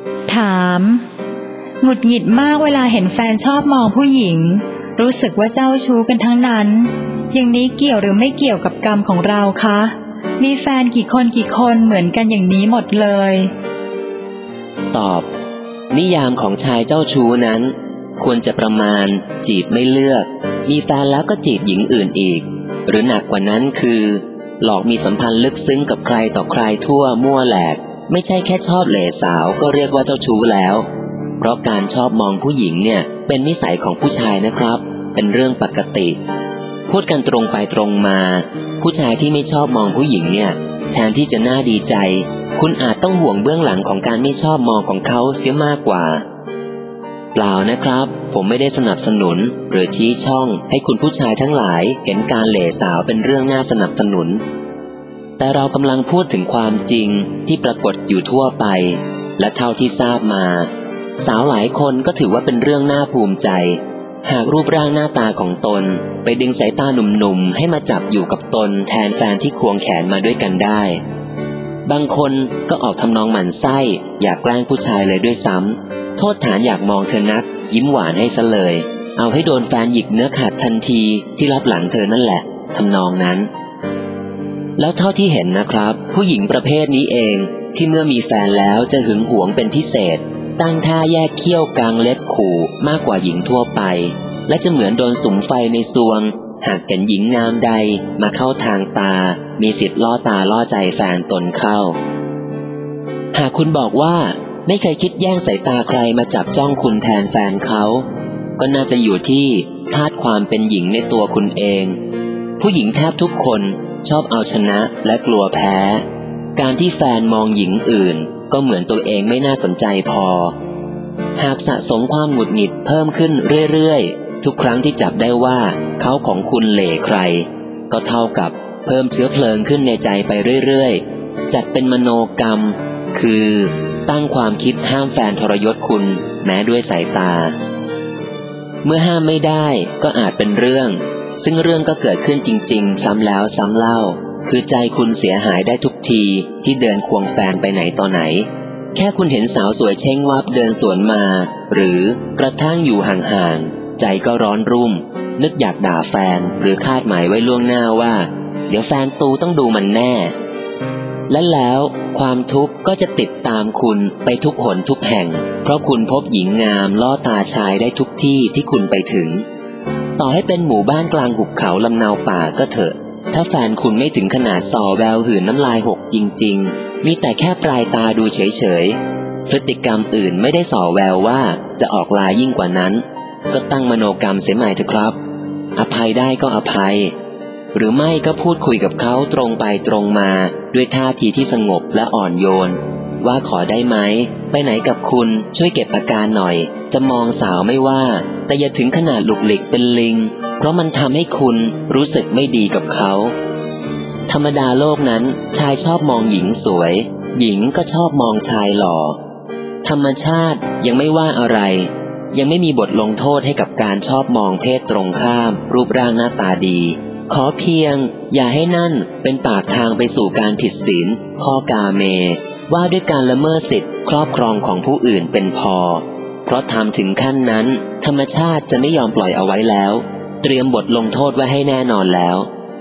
ถามหงุดหงิดมากเวลาเห็นแฟนชอบมองผู้หญิงรู้สึกว่าเจ้าชู้กันทั้งนั้นอย่างนี้เกี่ยวหรือไม่เกี่ยวกับกรรมของเราคะมีแฟนกี่คนเหมือนกันอย่างนี้หมดเลยตอบนิยามของชายเจ้าชู้นั้นควรจะประมาณจีบไม่เลือกมีแฟนแล้วก็จีบหญิงอื่นอีกหรือหนักกว่านั้นคือหลอกมีสัมพันธ์ลึกซึ้งกับใครต่อใครทั่วมั่วแหลกไม่ใช่แค่ชอบเหล่สาวก็เรียกว่าเจ้าชู้แล้วเพราะการชอบมองผู้หญิงเนี่ยเป็นนิสัยของผู้ชายนะครับเป็นเรื่องปกติพูดกันตรงไปตรงมาผู้ชายที่ไม่ชอบมองผู้หญิงเนี่ยแทนที่จะน่าดีใจคุณอาจต้องห่วงเบื้องหลังของการไม่ชอบมองของเขาเสียมากกว่าเปล่านะครับผมไม่ได้สนับสนุนหรือชี้ช่องให้คุณผู้ชายทั้งหลายเห็นการเหล่สาวเป็นเรื่องน่าสนับสนุนแต่เรากำลังพูดถึงความจริงที่ปรากฏอยู่ทั่วไปและเท่าที่ทราบมาสาวหลายคนก็ถือว่าเป็นเรื่องน่าภูมิใจหากรูปร่างหน้าตาของตนไปดึงสายตาหนุ่มๆให้มาจับอยู่กับตนแทนแฟนที่ควงแขนมาด้วยกันได้บางคนก็ออกทำนองหมั่นไส้อยากแกล้งผู้ชายเลยด้วยซ้ำโทษฐานอยากมองเธอนักยิ้มหวานให้ซะเลยเอาให้โดนแฟนหยิกเนื้อขาดทันทีที่รับหลังเธอนั่นแหละทำนองนั้นแล้วเท่าที่เห็นนะครับผู้หญิงประเภทนี้เองที่เมื่อมีแฟนแล้วจะหึงหวงเป็นพิเศษตั้งท่าแยกเขี้ยวกลางเล็บขู่มากกว่าหญิงทั่วไปและจะเหมือนโดนสุมไฟในซวงหากเห็นหญิงงามใดมาเข้าทางตามีสิทธิ์ล่อตาล่อใจแฟนตนเข้าหากคุณบอกว่าไม่เคยคิดแย่งสายตาใครมาจับจ้องคุณแทนแฟนเขาก็น่าจะอยู่ที่ธาตุความเป็นหญิงในตัวคุณเองผู้หญิงแทบทุกคนชอบเอาชนะและกลัวแพ้การที่แฟนมองหญิงอื่นก็เหมือนตัวเองไม่น่าสนใจพอหากสะสมความหงุดหงิดเพิ่มขึ้นเรื่อยๆทุกครั้งที่จับได้ว่าเขาของคุณเหล่ใครก็เท่ากับเพิ่มเชื้อเพลิงขึ้นในใจไปเรื่อยๆจัดเป็นมโนกรรมคือตั้งความคิดห้ามแฟนทรยศคุณแม้ด้วยสายตาเมื่อห้ามไม่ได้ก็อาจเป็นเรื่องซึ่งเรื่องก็เกิดขึ้นจริงๆซ้ำแล้วซ้ำเล่าคือใจคุณเสียหายได้ทุกทีที่เดินควงแฟนไปไหนต่อไหนแค่คุณเห็นสาวสวยเช้งวับเดินสวนมาหรือกระทั่งอยู่ห่างๆใจก็ร้อนรุ่มนึกอยากด่าแฟนหรือคาดหมายไว้ล่วงหน้าว่าเดี๋ยวแฟนตูต้องดูมันแน่และแล้วความทุกข์ก็จะติดตามคุณไปทุกหนทุกแห่งเพราะคุณพบหญิงงามล่อตาชายได้ทุกที่ที่คุณไปถึงต่อให้เป็นหมู่บ้านกลางหุบเขาลำนาวป่าก็เถอะถ้าแฟนคุณไม่ถึงขนาดส่อแววหืนน้ำลายหกจริงๆมีแต่แค่ปลายตาดูเฉยๆพฤติกรรมอื่นไม่ได้ส่อแววว่าจะออกลายยิ่งกว่านั้นก็ตั้งมโนกรรมเสียใหม่เถอะครับอภัยได้ก็อภัยหรือไม่ก็พูดคุยกับเขาตรงไปตรงมาด้วยท่าทีที่สงบและอ่อนโยนว่าขอได้ไหมไปไหนกับคุณช่วยเก็บอาการหน่อยจะมองสาวไม่ว่าแต่อย่าถึงขนาดหลุกหลิกเป็นลิงเพราะมันทำให้คุณรู้สึกไม่ดีกับเขาธรรมดาโลกนั้นชายชอบมองหญิงสวยหญิงก็ชอบมองชายหล่อธรรมชาติยังไม่ว่าอะไรยังไม่มีบทลงโทษให้กับการชอบมองเพศตรงข้ามรูปร่างหน้าตาดีขอเพียงอย่าให้นั่นเป็นปากทางไปสู่การผิดศีลข้อกาเมว่าด้วยการละเมิดสิทธิครอบครองของผู้อื่นเป็นพอเพราะทำถึงขั้นนั้นธรรมชาติจะไม่ยอมปล่อยเอาไว้แล้วเตรียมบทลงโทษไว้ให้แน่นอนแล้ว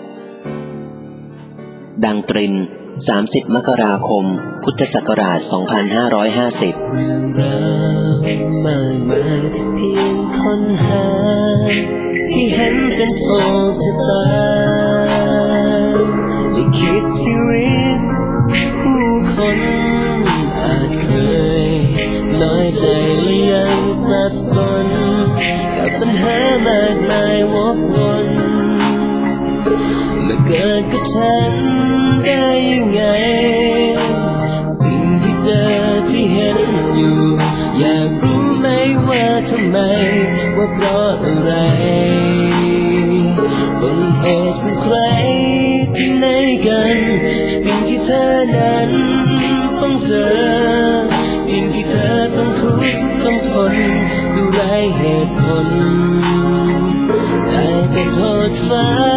ดังตริน30 มกราคม พุทธศักราช 2550 เรื่องราวมากมายที่เพียงค้นหาที่เห็นเป็นโชคชะตาลิขิตชีวิตผู้คนอาจเคยน้อยใจและยังสับสนกับปัญหามากมายวกวนมาเกิดกับฉันได้ยังไงสิ่งที่เจอที่เห็นอยู่อยากรู้ไหมว่าทำไมว่าเพราะอะไรต้นเหตุเป็นใครที่ไหนกันสิ่งที่เธอนั้นต้องเจอสิ่งที่เธอต้องทุกข์ต้องทนดูไร้เหตุผลได้แต่โทษฟ้า